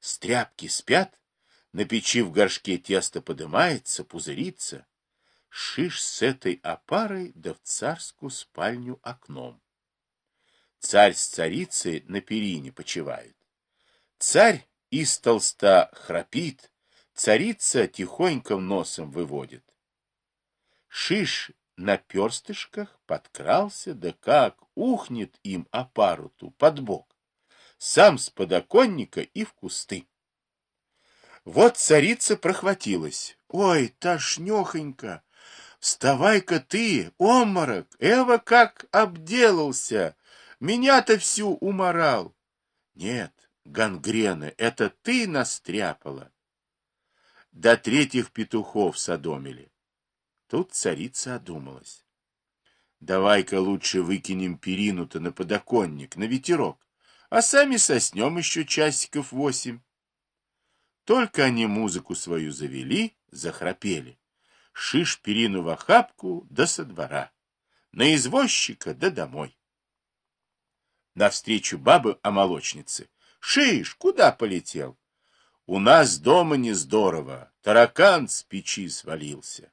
Стряпки спят, на печи в горшке тесто подымается, пузырится. Шиш с этой опарой да в царскую спальню окном. Царь с царицей на перине почивают. Царь истолста храпит, царица тихонько носом выводит. Шиш на перстышках подкрался, да как ухнет им опару-ту под бок. Сам с подоконника и в кусты. Вот царица прохватилась. Ой, тошнёхонько! Вставай-ка ты, обморок! Эва как обделался! Меня-то всю уморал! Нет, гангрена, это ты настряпала. До третьих петухов содомили. Тут царица одумалась. Давай-ка лучше выкинем перину-то на подоконник, на ветерок, а сами соснем еще часиков 8. Только они музыку свою завели, захрапели. Шиш перину в охапку да со двора. На извозчика да домой. Навстречу бабы-омолочницы. Шиш, куда полетел? У нас дома не здорово. Таракан с печи свалился.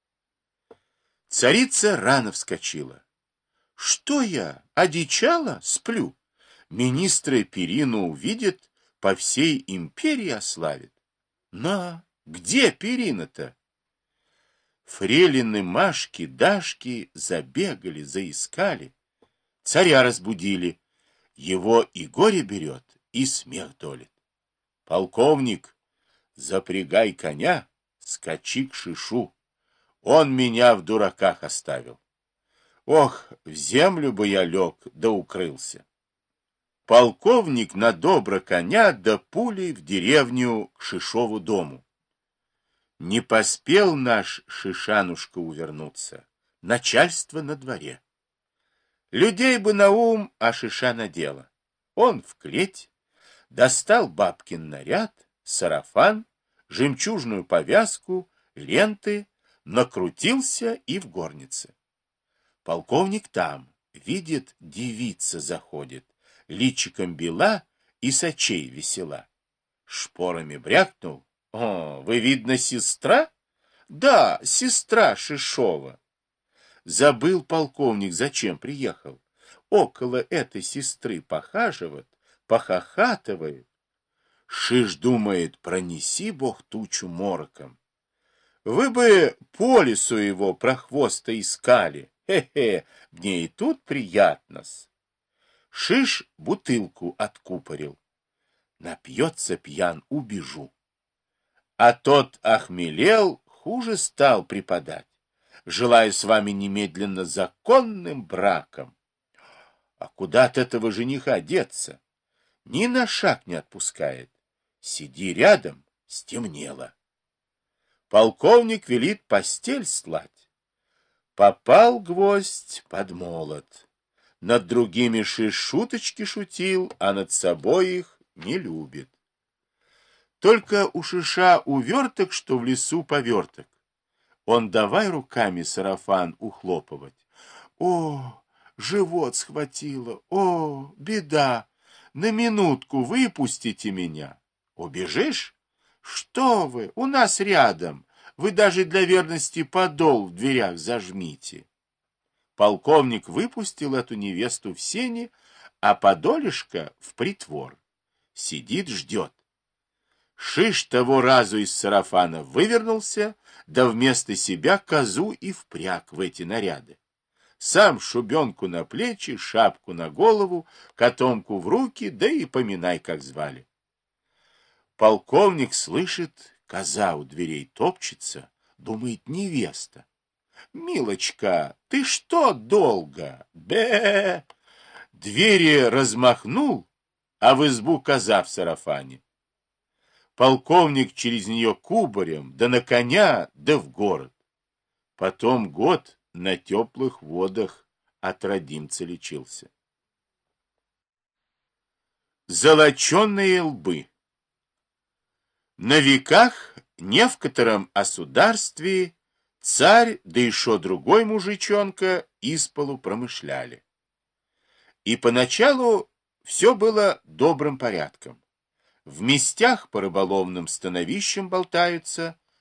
Царица рано вскочила. Что я, одичала? Сплю. Министры перину увидят, по всей империи ославит. На, где перина-то? Фрелины Машки, Дашки забегали, заискали. Царя разбудили. Его и горе берет, и смех долит. Полковник, запрягай коня, скачи к Шишу. Он меня в дураках оставил. Ох, в землю бы я лег, да укрылся. Полковник на добро коня да пулей в деревню к Шишову дому. Не поспел наш Шишанушка увернуться. Начальство на дворе. Людей бы на ум, а Шиша на дело. Он в клеть, достал бабкин наряд, сарафан, жемчужную повязку, ленты, накрутился и в горнице. Полковник там, видит, девица заходит, личиком бела и с очей весела. Шпорами брякнул. О, вы, видно, сестра? Да, сестра Шишова. Забыл полковник, зачем приехал. Около этой сестры похаживает, похохатывает. Шиш думает, пронеси бог тучу мороком. Вы бы по лесу его прохвоста искали. Хе-хе, мне и тут приятно-с. Шиш бутылку откупорил. Напьется пьян, убежу. А тот охмелел, хуже стал преподать. Желаю с вами немедленно законным браком. А куда от этого жениха деться? Ни на шаг не отпускает. Сиди рядом, стемнело. Полковник велит постель стлать. Попал гвоздь под молот. Над другими Шиш шуточки шутил, а над собой их не любит. Только у Шиша уверток, что в лесу поверток. Он давай руками сарафан ухлопывать. О, живот схватило, о, беда! На минутку выпустите меня. Убежишь? Что вы, у нас рядом. Вы даже для верности подол в дверях зажмите. Полковник выпустил эту невесту в сени, а подолишко в притвор. Сидит, ждет. Шиш того разу из сарафана вывернулся, да вместо себя козу и впряг в эти наряды. Сам шубенку на плечи, шапку на голову, котомку в руки, да и поминай, как звали. Полковник слышит, коза у дверей топчется, думает, невеста. Милочка, ты что долго? Бе! Двери размахнул, а в избу коза в сарафане. Полковник через нее кубарем, да на коня, да в город. Потом год на теплых водах от родимца лечился. Золоченые лбы. На веках не в котором осударстве царь, да еще другой мужичонка исполу промышляли. И поначалу все было добрым порядком. В местях по рыболовным становищам болтаются,